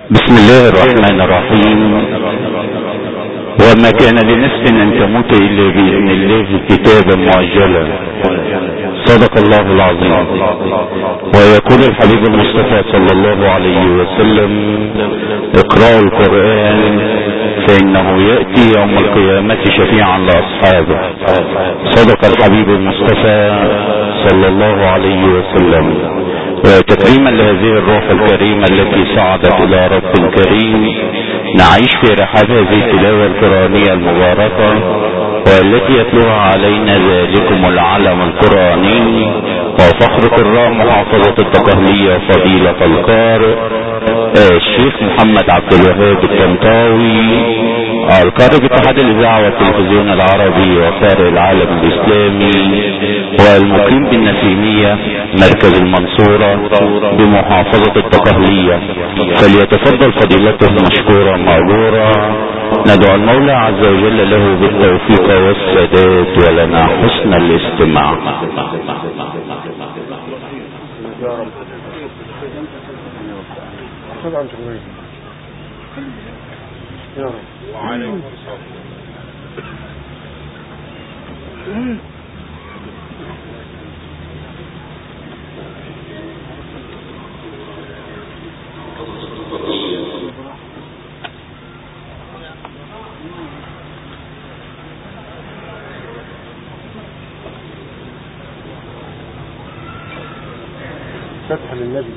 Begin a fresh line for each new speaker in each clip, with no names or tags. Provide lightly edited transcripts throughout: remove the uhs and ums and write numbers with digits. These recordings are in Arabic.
بسم الله الرحمن الرحيم. وما كان لنفس ان تموت الا باذن الله كتابا مؤجلا. صدق الله العظيم. ويقول الحبيب المصطفى صلى الله عليه وسلم: اقرأوا القرآن فانه يأتي يوم القيامة شفيعا لاصحابه. صدق الحبيب المصطفى صلى الله عليه وسلم. وتكريما لهذه الروح الكريمة التي صعدت الى رب كريم، نعيش في رحاب هذه التلاوة القرآنية المباركة، والتي يتلوها علينا ذلكم العلم القرآني وفخر قراء محافظة الدقهلية فضيلة القارئ الشيخ محمد عبد الوهاب الطنطاوي، القارئ باتحاد الإذاعة والتلفزيون العربي وقارئ العالم الإسلامي، والمقيم بالنسيمية مركز المنصورة بمحافظة الدقهلية. فليتفضل فضيلته مشكورا مأجورا. ندعو المولى عز وجل له بالتوفيق والسداد ولنا حسن الاستماع.
فتح للنبي.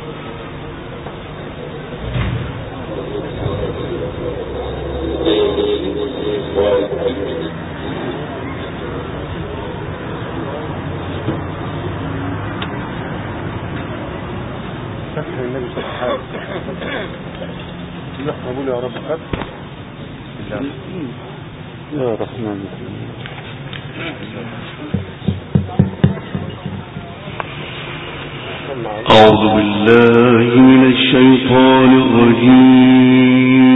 فتح للنبي سبحانه. نقول يا رب فتح
يا رحمن.
أعوذ بالله من الشيطان الرجيم.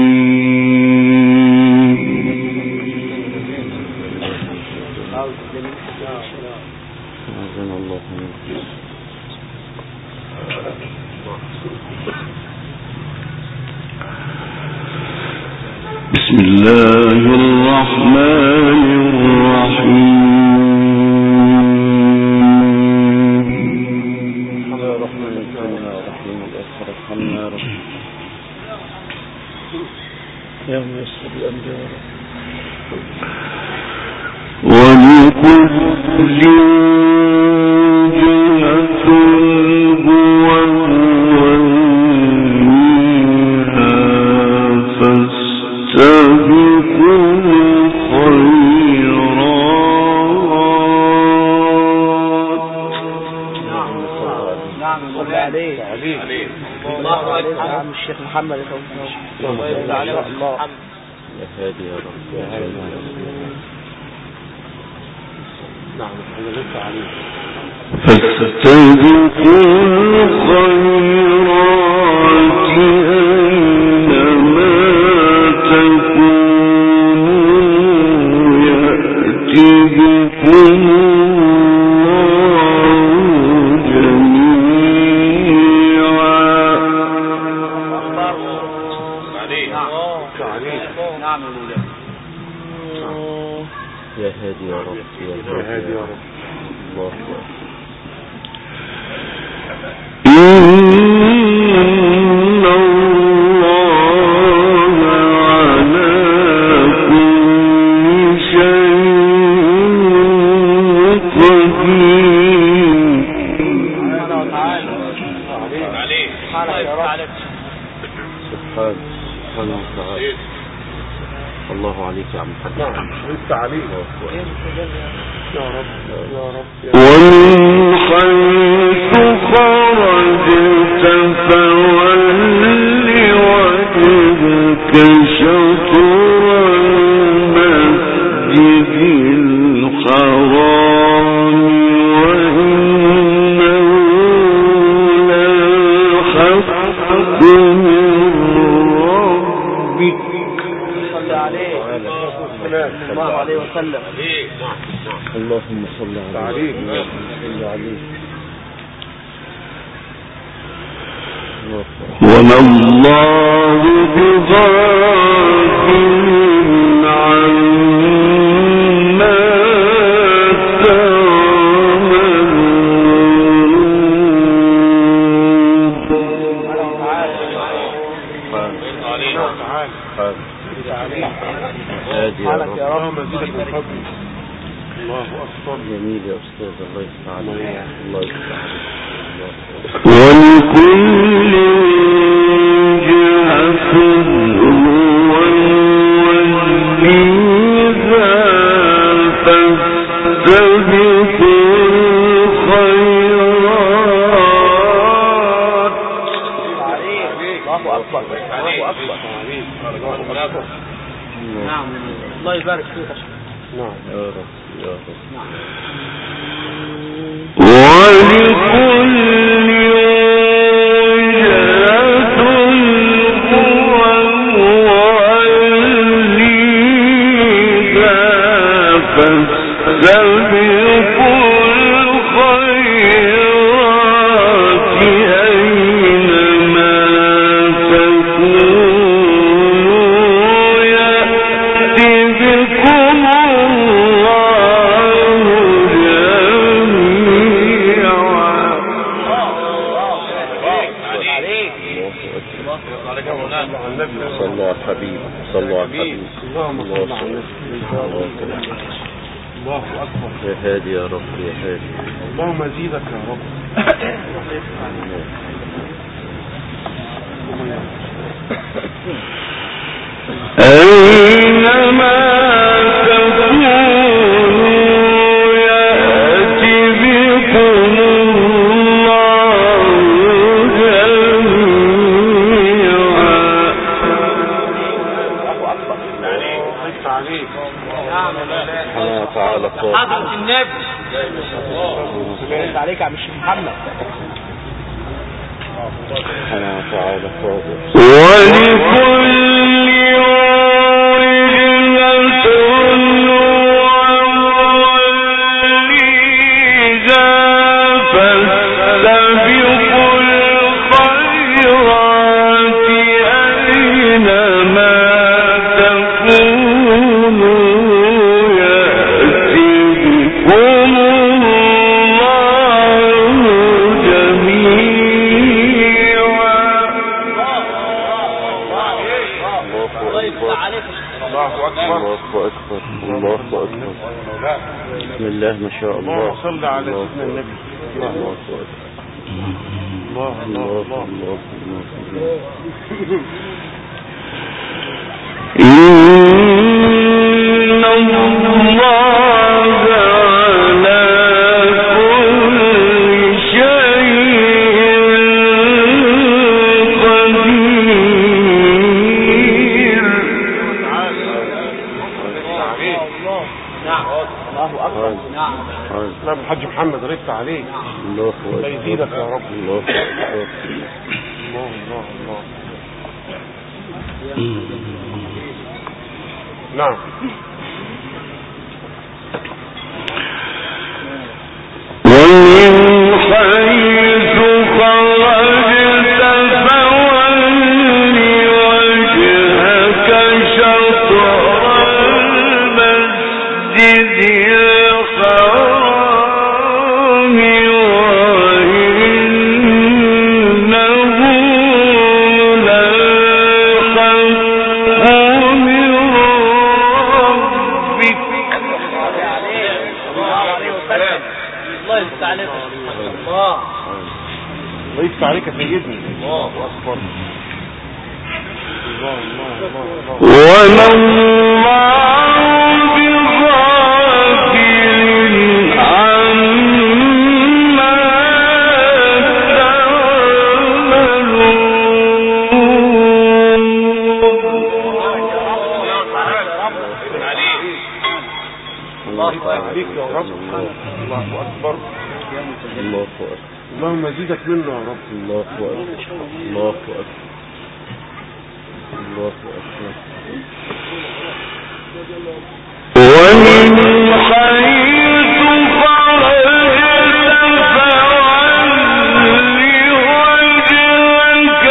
بسم الله الرحمن الرحيم. ولكل جهة هو وليها فاستبقوا الخيرات.
نعم عليك الله عليك يا عم الشيخ محمد. الله يرضى الله
يا هادي يا رب. يا هادي.
نعم لسه عليك.
فاستبقوا الخيرات أينما تكونوا يأتي بكم
يا هادي يا رب. يا هادي يا رب. الله أكبر.
إن الله على كل شيء قدير.
سبحانه وتعالى. الله عليك يا عم الحاج.
نعم لسه عليك يا رب يا رب.
ومن حيث خرجت فول وجهك شطر المسجد الحرام وإنه للحق من ربك.
صلى عليه الله عليه وسلم.
اللهم صل عليه.
وما الله بغافل عما
سبحانك يا رب.
الله أكبر. جميل يا أستاذ، الله يفتح عليك، الله يفتح عليك.
ولكل جهة وليها فاستبقوا الخيرات.
الله أكبر، الله أكبر. نعم، الله يبارك فيك.
نعم يا رب يا رب.
ولكل وجهة هو وليها فاستبقوا الخيرات أينما تكونوا يأتي بكم
صلوا على الحبيب، صلوا على الحبيب.
اللهم صل على النبي. الله أكبر.
يا هادي يا رب، يا هادي.
اللهم زيدك يا رب.
أينما تكونوا يأتي بكم الله
سبحانه وتعالى
حضرة النبي. عليك يا عم الشيخ محمد.
سبحانه وتعالى صادق.
ولكل
بسم الله ما شاء الله.
اللهم صل على سيدنا النبي.
الله الله الله الله.
إن الله على كل شيء قدير.
نعم. الله أكبر. نعم.
نعم
الحاج محمد رفت عليك.
الله أكبر.
الله يزيدك يا رب.
الله أكبر.
الله الله الله. نعم.
ومن حيث خرجت فول وجهك شطر المسجد الحرام وإنه للحق من ربك.
الله يفتح عليك. الله
يفتح عليك يا سيدنا. الله أكبر. الله الله الله الله.
وما الله بغافل عما
الله عليك يا رب.
الله أكبر. الله أكبر.
اللهم زيدك منه يا رب.
الله أكبر. الله أكبر. الله أكبر.
ومن حيث خرجت فول وجهك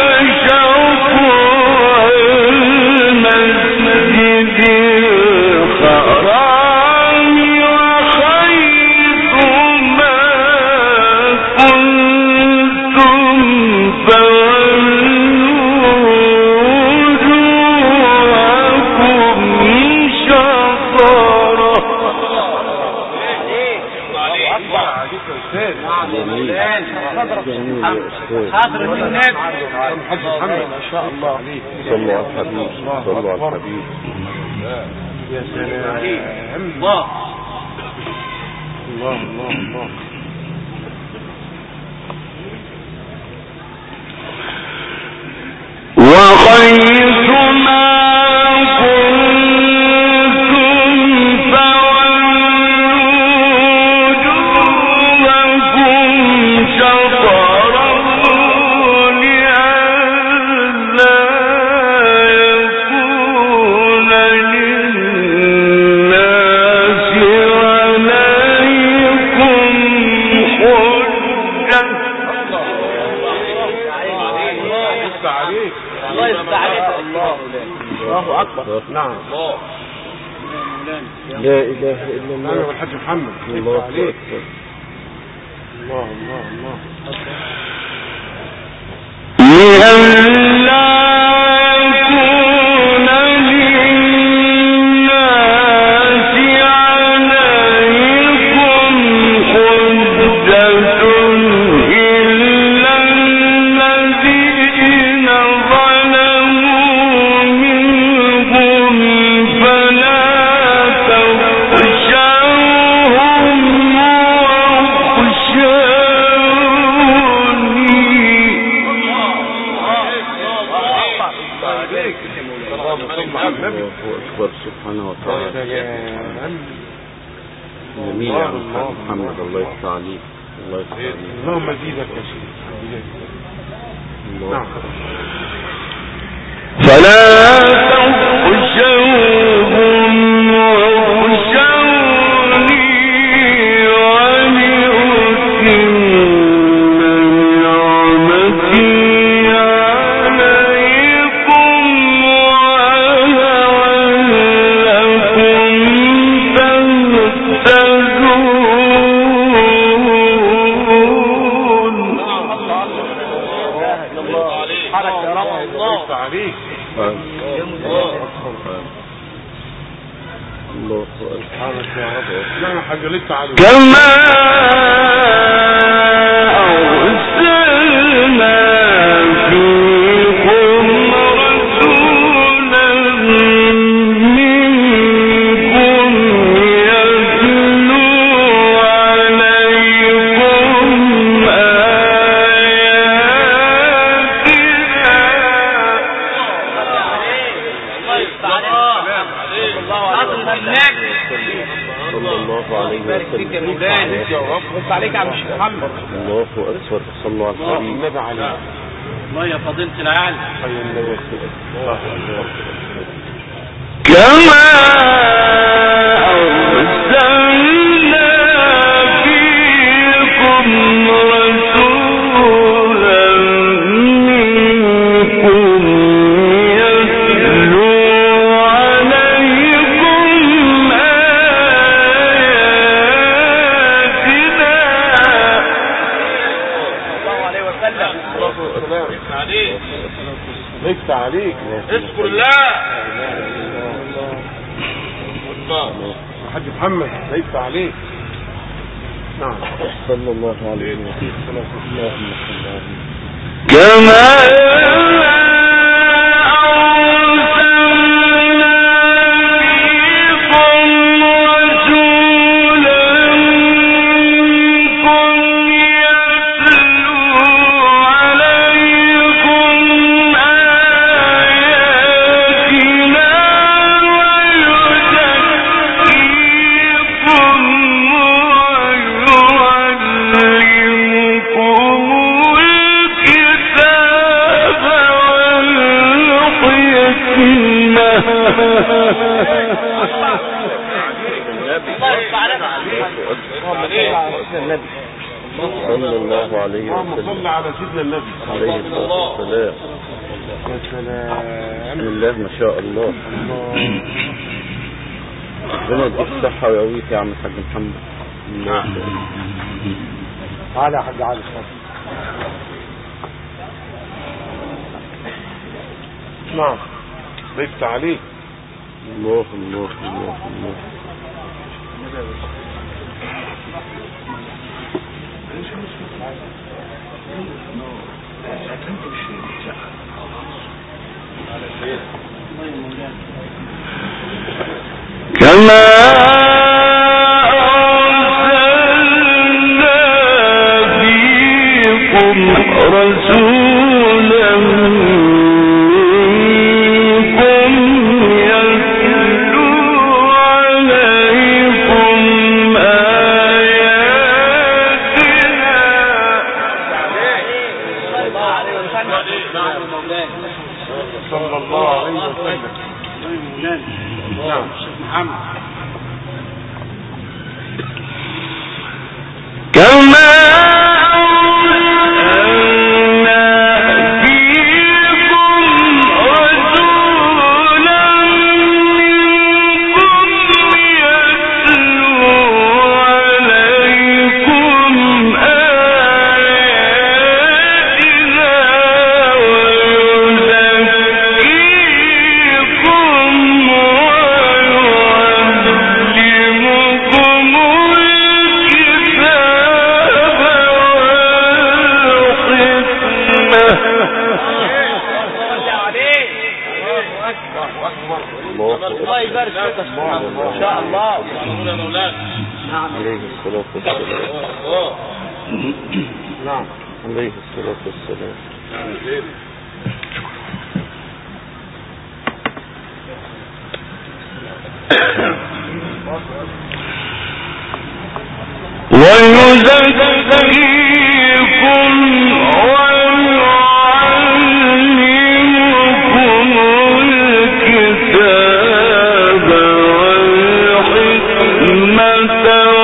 حضرة النبي ما شاء الله.
صلوا على الحبيب، صلوا على الحبيب.
يا سلام. الله الله الله الله.
وحيثما كنتم فولوا وجوهكم شطره لئلا يكون للناس عليكم حجة.
الله يستعليك. الله أكبر.
نعم.
لا إله إلا الله.
أنا والحاج محمد.
الله أكبر.
الله الله الله.
لئلا يكون للناس عليكم حجة إلا الذين ظلموا منهم فلا تخشوهم
الله أكبر سبحانه وتعالى. جميل يا محمد. الله يفتح عليك. الله يفتح عليك.
اللهم زيدك يا شيخ.
نعم.
فلا تخشوهم واخشوني ولأتم نعمتي عليكم ولعلكم تهتدون.
حركة يا رب. الله
عليك.
الله
سبحانك يا رب. لا حاجة لسه عليك.
كما أرسلنا فيكم رسولا منكم يتلو عليكم
صلى الله عليه وسلم.
بس عليك يا عم الشيخ محمد.
الله أكبر. صلوا على الحبيب.
النبي عليه.
الله يا فضيلة العالم.
كما أرسلنا فيكم رسولا منكم يتلو عليكم آياتنا.
الله عليه وسلم.
لسه عليك.
اذكر الله.
الحاج محمد ليس عليك. نعم.
صلى الله عليه وسلم. اللهم صل عليه.
كما
صلى الله عليه
اللهم
وسلم.
صل على سيدنا النبي
عليه الصلاة والسلام.
يا سلام.
بسم الله ما شاء الله. ربنا يديك الصحة ويقويك يا عم الحاج محمد. الله.
تعالى يا حاج علي. نعم. ليس عليك.
الله الله الله الله.
كما أرسلنا فيكم رسولا منكم يتلو عليكم آياتنا
صلى الله عليه وسلم. نعم محمد.
كما
الله يبارك فيك ان شاء الله.
نعم عليه الصلاة والسلام.
نعم
عليه الصلاة والسلام.
ويزكيكم ويعلمكم الكتاب والحكمة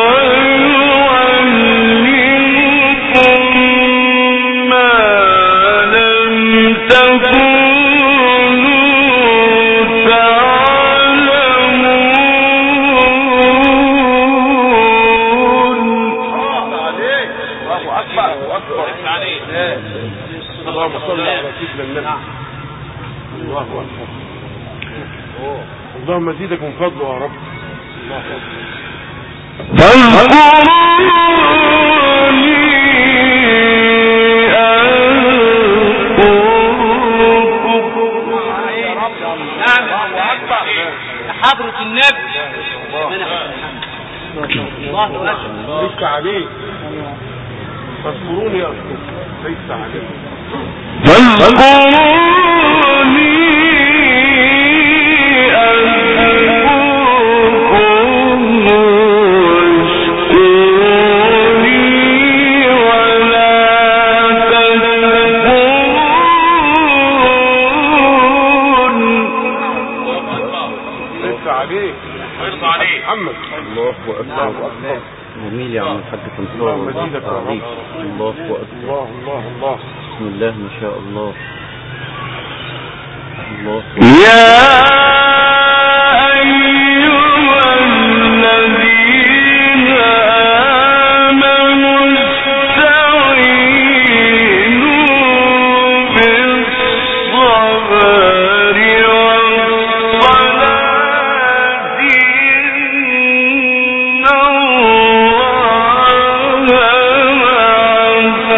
ويعلمكم ما لم تكونوا
اللهم صل على سيدنا النبي. الله اكبر. اللهم زيدك من فضله يا رب. الله اكبر.
حضرة النبي. الله أكبر.
ليس عليك. فاذكروني أذكركم. ليس عليك.
فاذكروني أذكركم واشكروني ولا تكفرون.
ليس عليك. محمد.
الله أكبر. جميل يا عم الحاج تنصر.
اللهم زيدك يا رب.
الله أكبر.
الله الله الله.
بسم الله ما شاء الله. الله
يا أيها الذين آمنوا استعينوا بالصبر والصلاة إن الله مع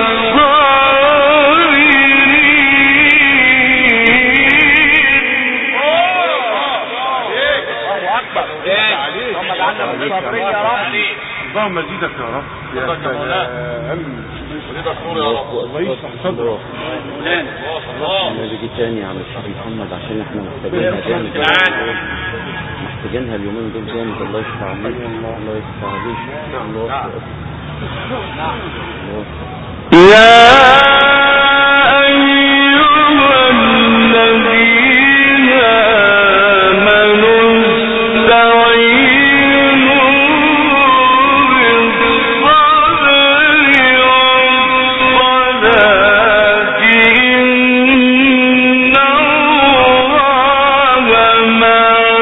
اللهم زيدك يا رب. يا سلام. الله يصلح صدرك.
انا بيجي تاني على الشيخ محمد عشان احنا محتاجينها جامد. محتاجينها اليومين دول جامد. الله يشفع عليك. الله يشفع عليك. الله أكبر.
يا أيها الذين آمنوا استعينوا بالصبر والصلاة إن الله مع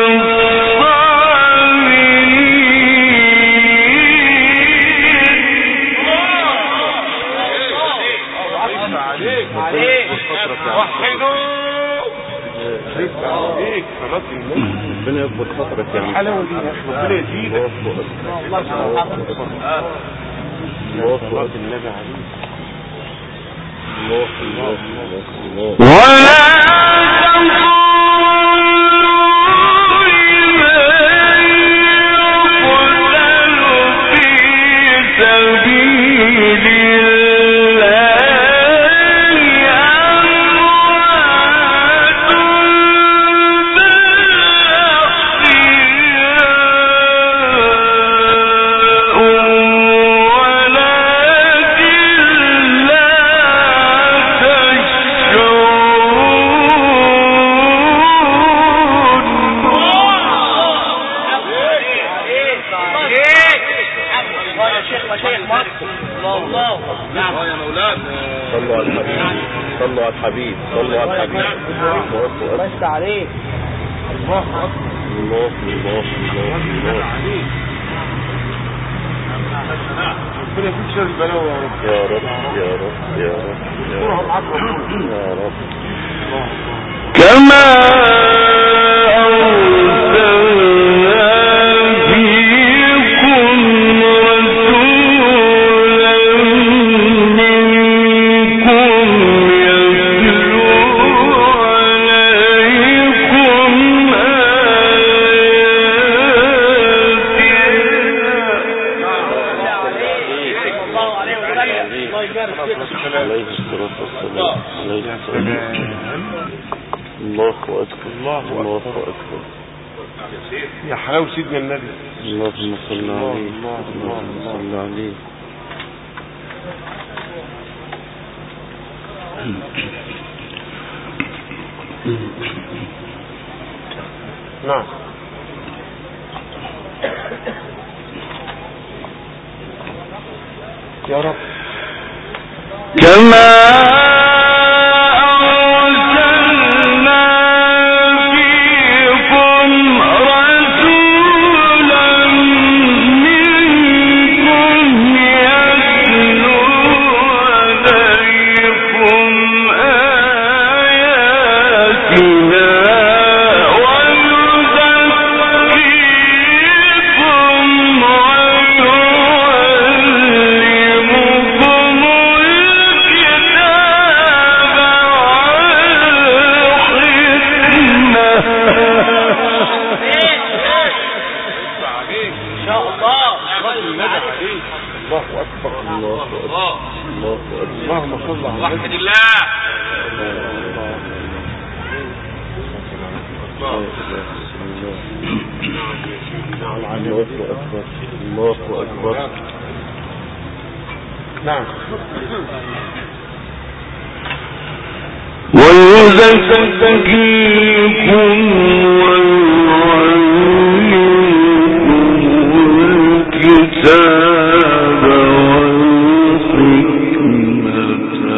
ربنا يكبر خاطرك يا عم.
الحلاوه دي يا اخي. ربنا يزيدك.
الله أكبر. النبي عليه.
صلوا على الحبيب صلوا على الحبيب.
بس عليك.
الله أكبر. الله الله الله الله. ربنا يفيد شر البلاوي يا رب يا رب يا رب يا رب يا رب.
كما
يا حلاوة سيدنا النبي.
اللهم صل عليه اللهم صل عليه.
نعم. يا رب.
كما
نعم.
ويزكيكم ويعلمكم الكتاب والحكمة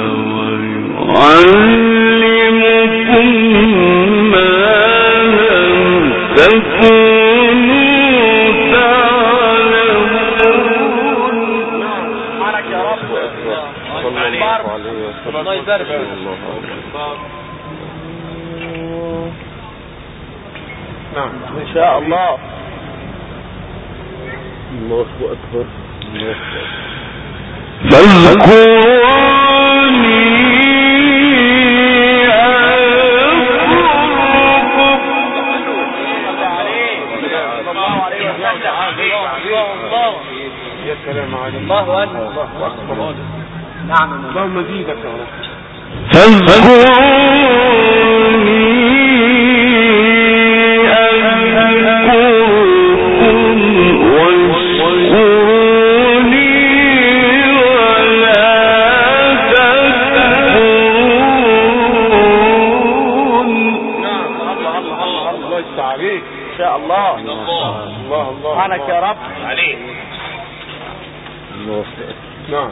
ويعلمكم ما لم تكونوا
الله يبارك فيك.
نعم
ان شاء الله.
الله أكبر.
فاذكروني
يا سلام عليك.
الله أكبر. الله أكبر. نعم.
اللهم زيدك يا رب.
فاذكروني أذكركم واشكروني ولا تكفرون.
نعم. الله يستر عليك.
إن شاء الله.
الله الله.
سبحانك يا رب.
عليك. نعم.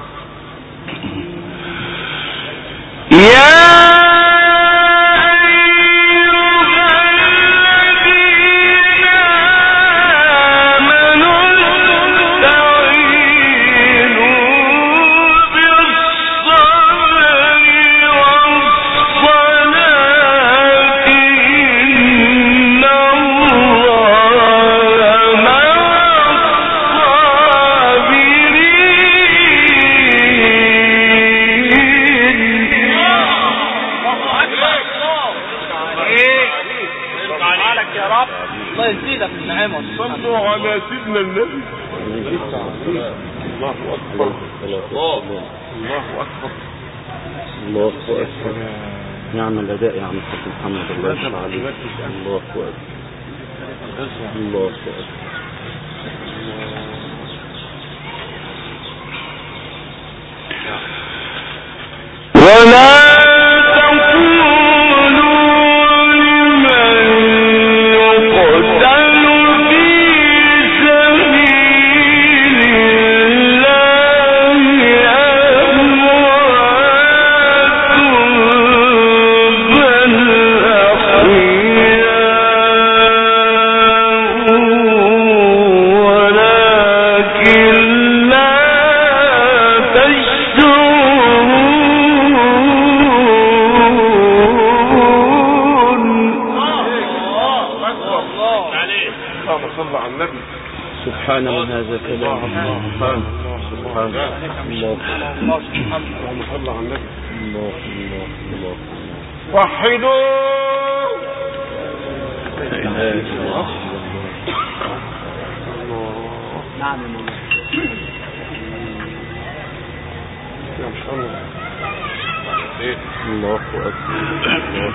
يا رب، الله يزيدك من نعمه.
صلوا على سيدنا النبي. الله أكبر. الله أكبر.
الله أكبر. نعم الأداء يا عم الحاج محمد، الله يشفع عليك. الله أكبر. الله أكبر.
ولا
سبحان من هذا كلام. سبحان الله.
اللهم صل على النبي.
الله.
وحدوا.
نعم
يا ما شاء الله.
الله أكبر.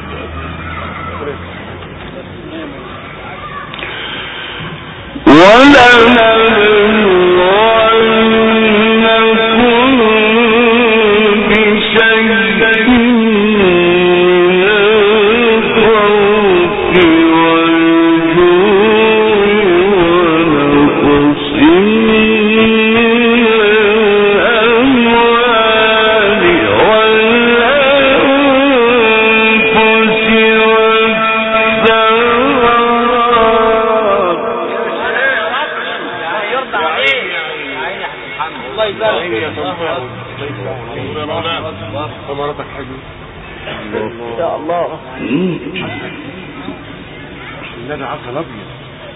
ثمرتك حبيبي.
يا الله.
النبي عسل ابيض.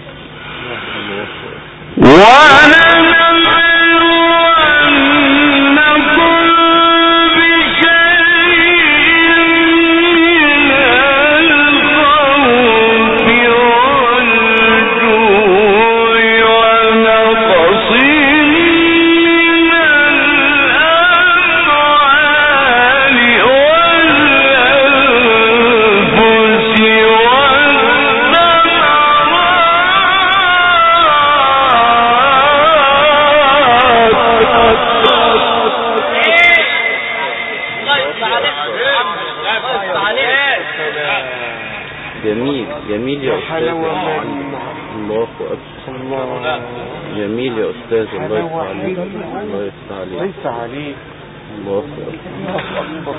جميل يا أستاذ. الله أكبر. جميل يا أستاذ. الله يفتح عليك. الله يفتح عليك.
ليس عليك.
الله أكبر.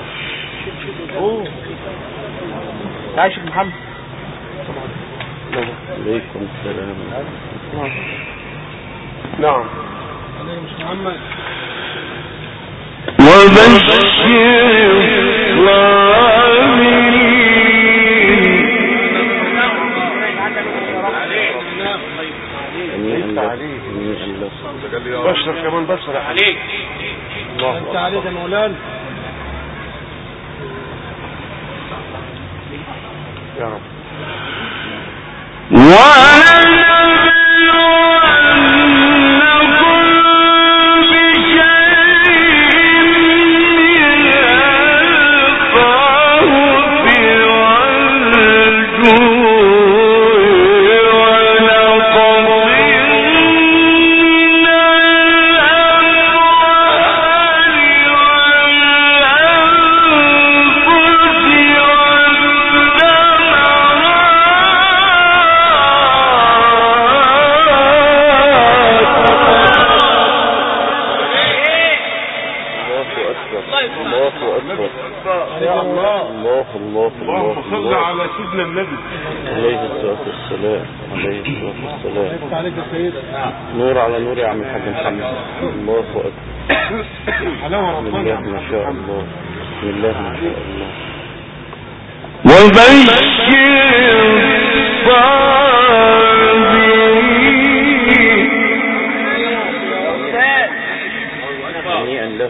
عايش محمد.
عليكم السلام.
نعم.
محمد. وبشر
بشر كمان بشر عليك. الله
انت عليك يا مولانا
يا رب. اللهم صل على سيدنا النبي
عليه الصلاة والسلام. عليه الصلاة والسلام.
عليك يا سيد.
نور على نور يا عم الحاج محمد. الله أكبر.
حلاوة ربنا.
ما شاء الله. بسم الله ما شاء الله.
وبشر
هنيئا له.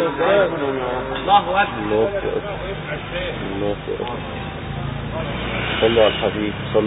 الله أكبر.
الله أكبر. الله أكبر. صلوا على الحبيب صلوا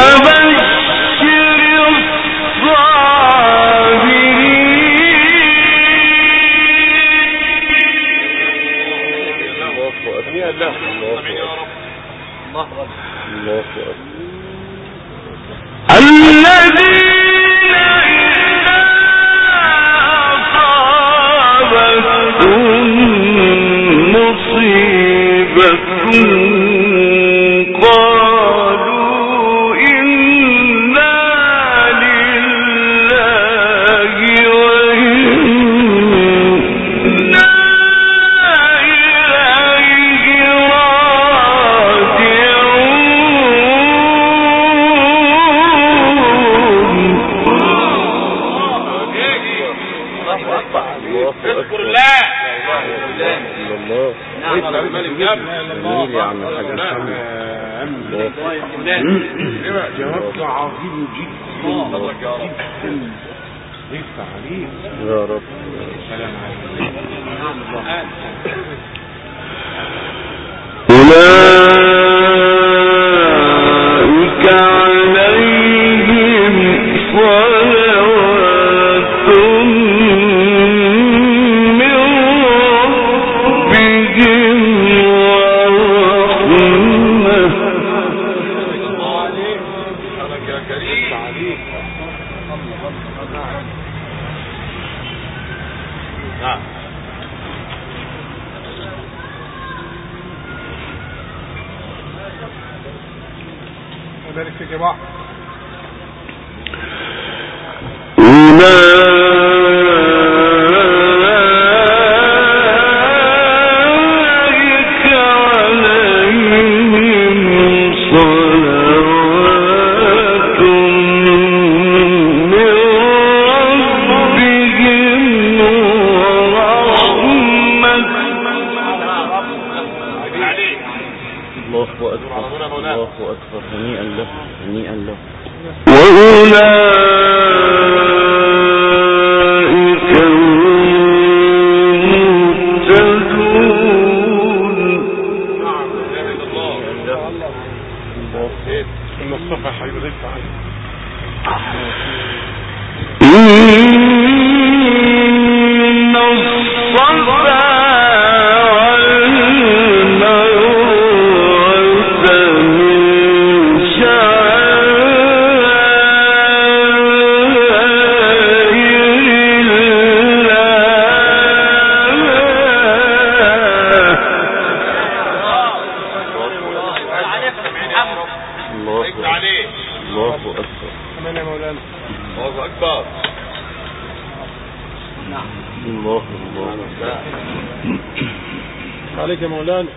جواب عظيم جدا لسه عليك
يا رب.
سلام عليكم.
أولئك عليهم صلوات من ربهم ورحمة.
وذلك يا جماعة
هنيئا له هنيئا له.
وأولئك المهتدون.
إن الصفا حبيب غيب تعالى.
إن الصفا
عليك يا مولانا.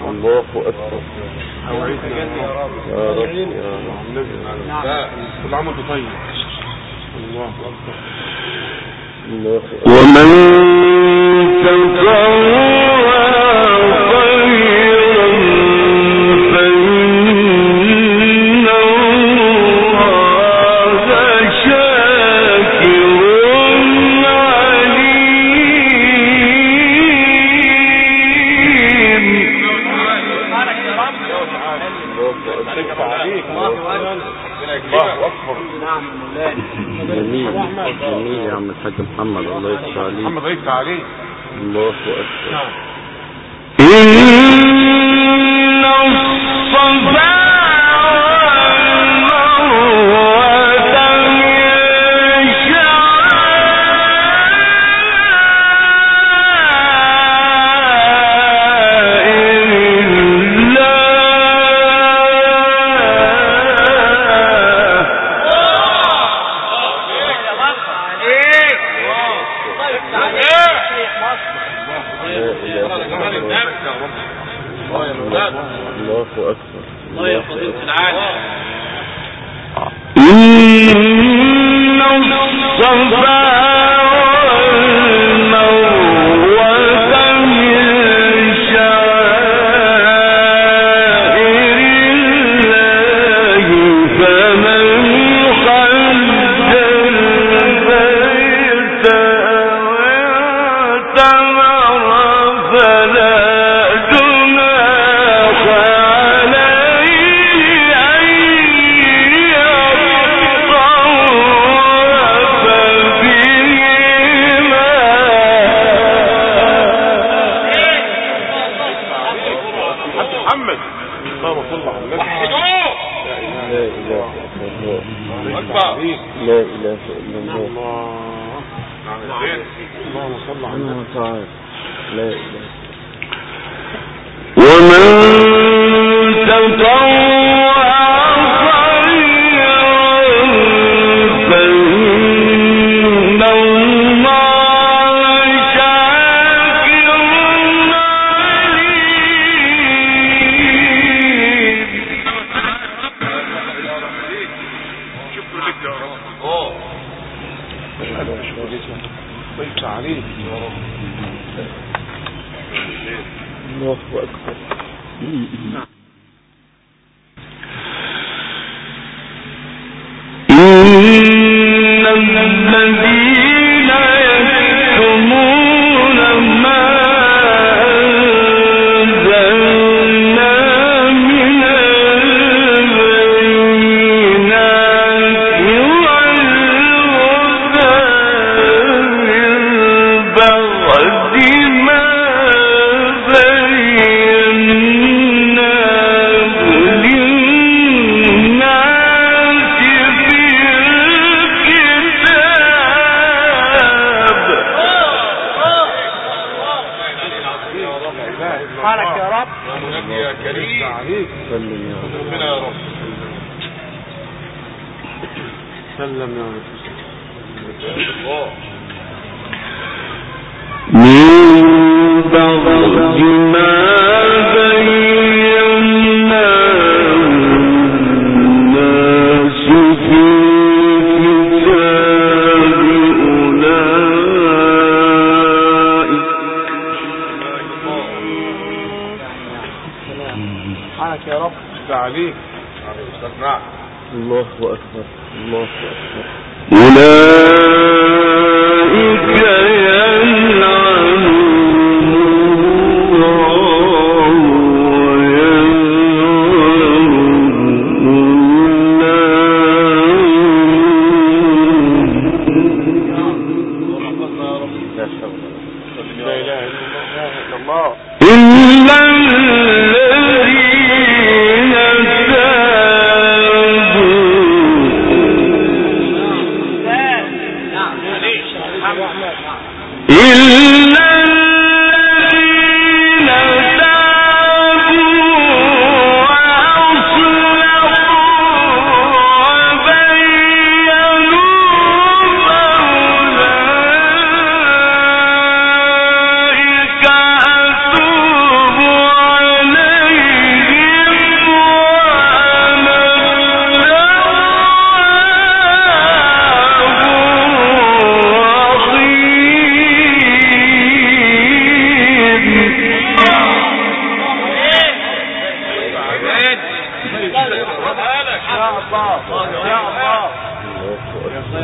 الله أكبر. أوعدنا يا رب يا رب يا رب. لا كل عام وانت طيب. الله أكبر. الله أكبر.
ومن تطوع خيرا فإن الله شاكر
جميل جميل يا عم الحاج محمد، الله يفتح عليك.
محمد الله يفتح عليك.
الله أكبر.
إن الصفا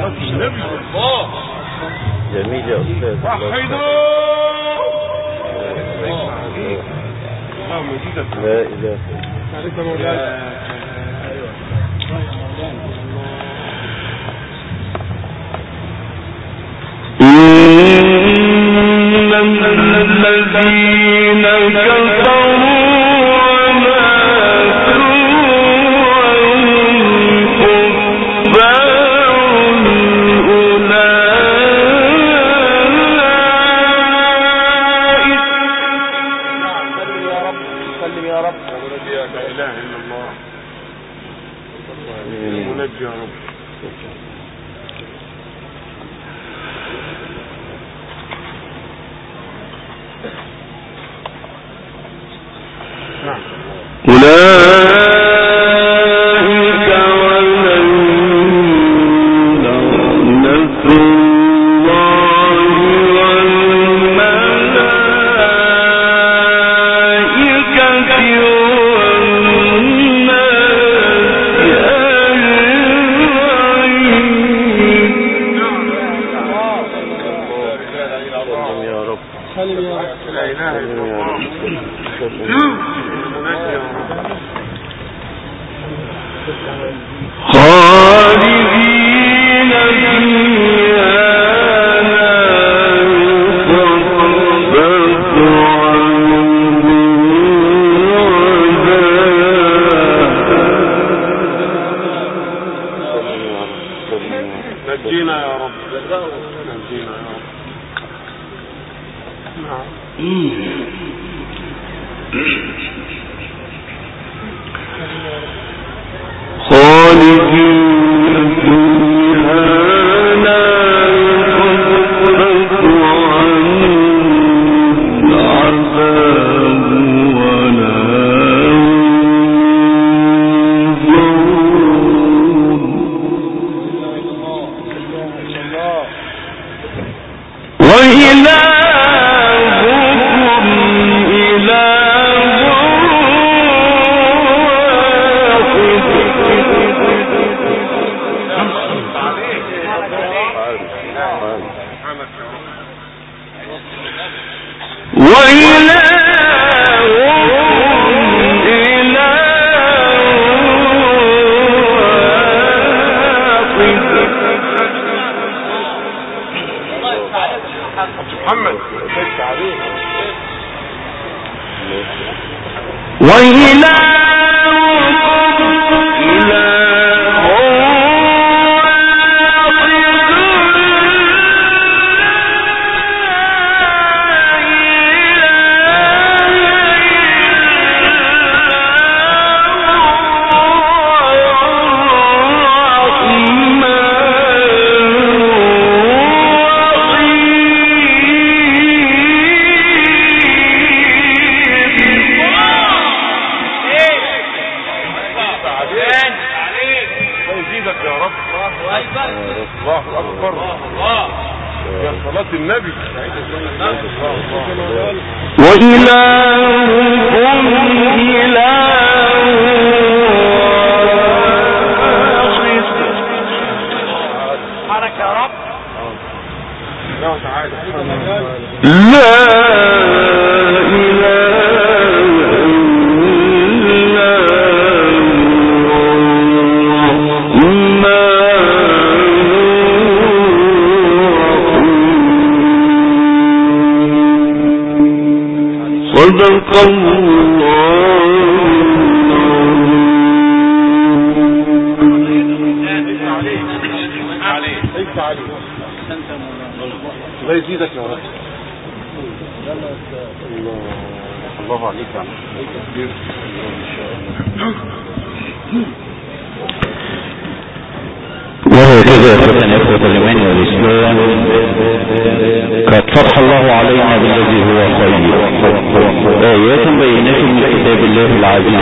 جميل يا أستاذ. لا إله
عليك مولانا.
الذين كفروا
نجينا يا رب، نجينا يا رب. الله عليك يا عم.
وهكذا فتن إخوة الإيمان والإسلام قد فتح الله علينا بالذي هو خير آيات بينات من كتاب الله العزيز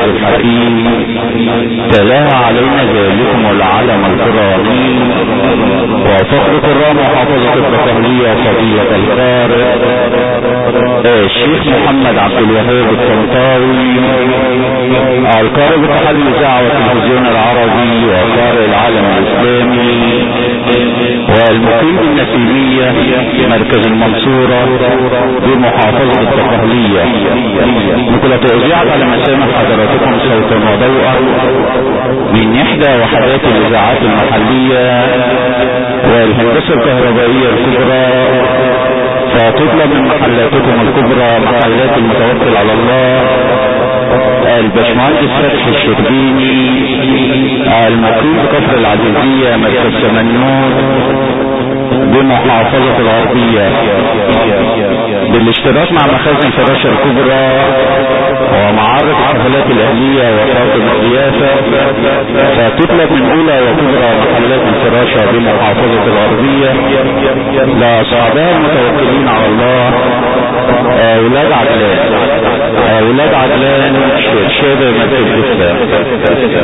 الحكيم تلاها علينا ذلكم والعالم الكرامين
وفخر كرام محافظة البقرية فضيلة القارئ الشيخ محمد عبد الوهاب الطنطاوي القارئ باتحاد الإذاعة والتلفزيون العربي وقارئ العالم الإسلامي والمقيم بالنسيمية مركز المنصورة بمحافظة الدقهلية، نقلة أذيعت على مسامع حضراتكم صوتا وضوءا من إحدى وحدات الإذاعات المحلية والهندسة الكهربائية الكبرى، فتطلب من محلاتكم الكبرى محلات المتوكل على الله الباشمهندس فتحي الشربيني المقيم بكفر العزيزية مركز سمنود بمحافظة الغربية، بالاشتراك مع مخازن فراشة الكبرى ومعارض الحفلات الأهلية وخاطب الضيافة، فتطلب من أولى وكبرى محلات الفراشة بمحافظة الغربية لأصحابها المتوكلين على الله أولاد عدلان شابة مركز جثة.